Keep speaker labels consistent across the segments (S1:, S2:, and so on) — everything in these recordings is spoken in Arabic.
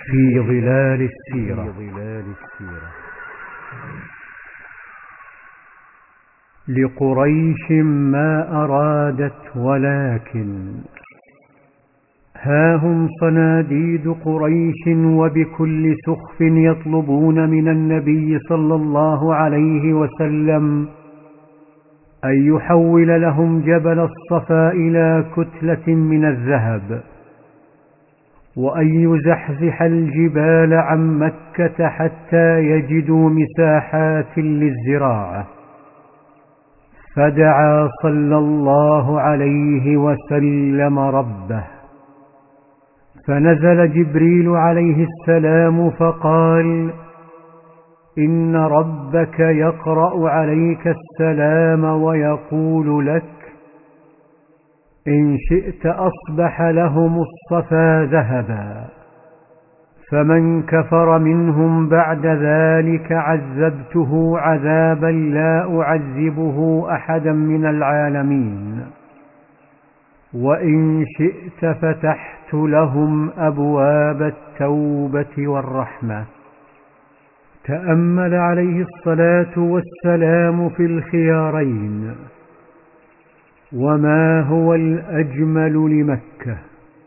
S1: في ظلال السيرة. لقريش ما أرادت ولكن ها هم صناديد قريش وبكل سخف يطلبون من النبي صلى الله عليه وسلم أن يحول لهم جبل الصفا إلى كتلة من الذهب، وأن يزحزح الجبال عن مكة حتى يجدوا مساحات للزراعة. فدعا صلى الله عليه وسلم ربه، فنزل جبريل عليه السلام فقال: إن ربك يقرأ عليك السلام ويقول لك: إن شئت أصبح لهم الصفا ذهبا، فمن كفر منهم بعد ذلك عذبته عذابا لا أعذبه أحدا من العالمين، وإن شئت فتحت لهم أبواب التوبة والرحمة. تأمل عليه الصلاة والسلام في الخيارين، وما هو الأجمل لمكة؟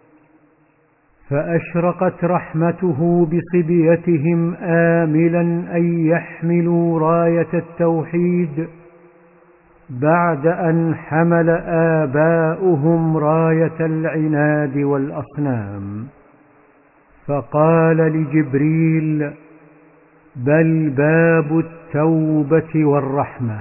S1: فأشرقت رحمته بصبيتهم آملا أن يحملوا راية التوحيد بعد أن حمل آباؤهم راية العناد والأصنام. فقال لجبريل: بل باب التوبة والرحمة.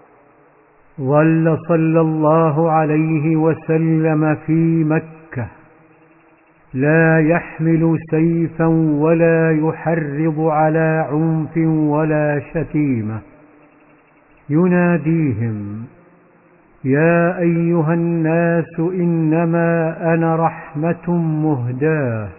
S1: ظل صلى الله عليه وسلم في مكة لا يحمل سيفا ولا يحرض على عنف ولا شتيمة، يناديهم: يا أيها الناس إنما أنا رحمة مهداة.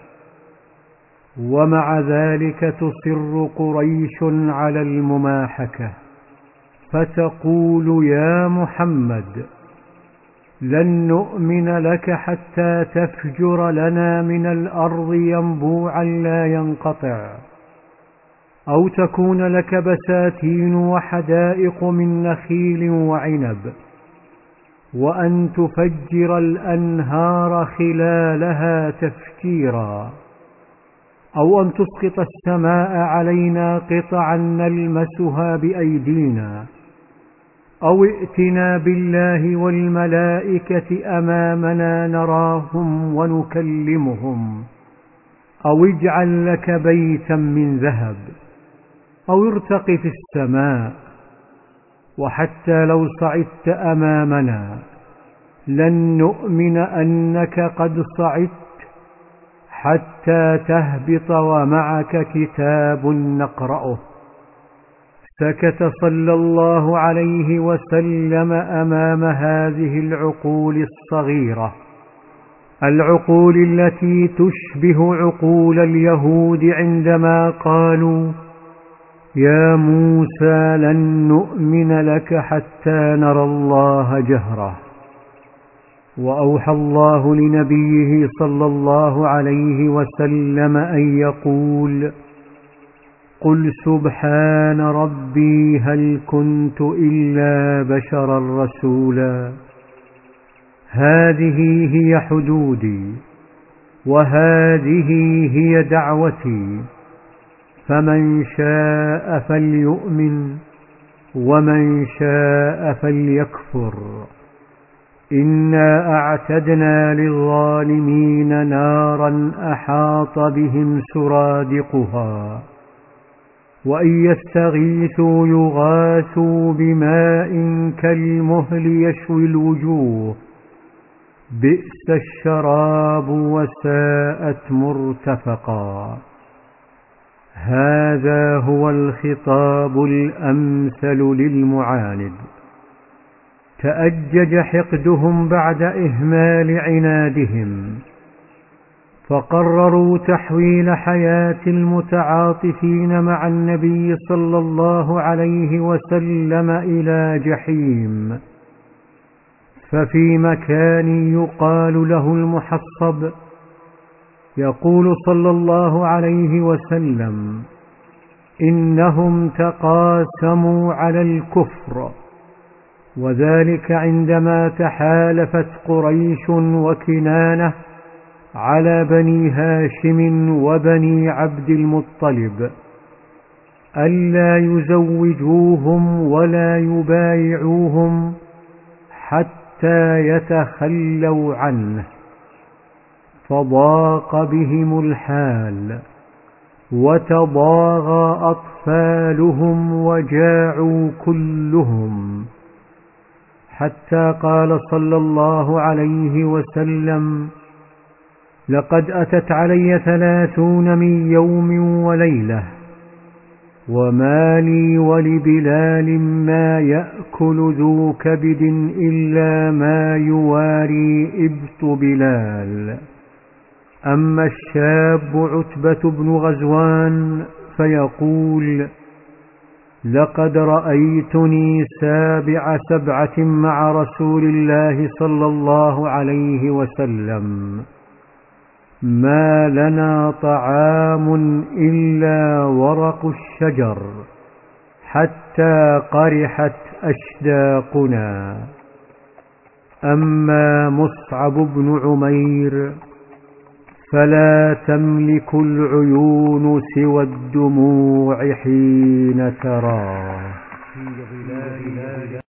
S1: ومع ذلك تصر قريش على المماحكة، فتقول: يا محمد، لن نؤمن لك حتى تفجر لنا من الأرض ينبوعا لا ينقطع، أو تكون لك بساتين وحدائق من نخيل وعنب، وأن تفجر الأنهار خلالها تفجيرا، أو أن تسقط السماء علينا قطعا نلمسها بأيدينا، أو ائتنا بالله والملائكة أمامنا نراهم ونكلمهم، أو اجعل لك بيتا من ذهب، أو ارتق في السماء. وحتى لو صعدت أمامنا لن نؤمن أنك قد صعدت حتى تهبط ومعك كتاب نقرأه. سكت صلى الله عليه وسلم أمام هذه العقول الصغيرة، العقول التي تشبه عقول اليهود عندما قالوا: يا موسى لن نؤمن لك حتى نرى الله جهرة. وأوحى الله لنبيه صلى الله عليه وسلم أن يقول: قل سبحان ربي هل كنت إلا بشرا رسولا. هذه هي حدودي، وهذه هي دعوتي، فمن شاء فليؤمن ومن شاء فليكفر. إنا أعتدنا للظالمين نارا أحاط بهم سرادقها، وإن يستغيثوا يغاثوا بماء كالمهل يشوي الوجوه، بئس الشراب وساءت مرتفقا. هذا هو الخطاب الأمثل للمعاند. تأجج حقدهم بعد إهمال عنادهم، فقرروا تحويل حياة المتعاطفين مع النبي صلى الله عليه وسلم إلى جحيم. ففي مكان يقال له المحصب يقول صلى الله عليه وسلم: إنهم تقاسموا على الكفر، وذلك عندما تحالفت قريش وكنانة على بني هاشم وبني عبد المطلب ألا يزوجوهم ولا يبايعوهم حتى يتخلوا عنه، فضاق بهم الحال وتضاغى أطفالهم وجاعوا كلهم، حتى قال صلى الله عليه وسلم: لقد أتت علي 30 من يوم وليلة، وما لي ولبلال ما يأكل ذو كبد إلا ما يواري إبط بلال. أما الشاب عتبة بن غزوان فيقول: لقد رأيتني 7 مع رسول الله صلى الله عليه وسلم، ما لنا طعام إلا ورق الشجر حتى قرحت أشداقنا. أما مصعب بن عمير فلا تملك العيون سوى الدموع حين تراه.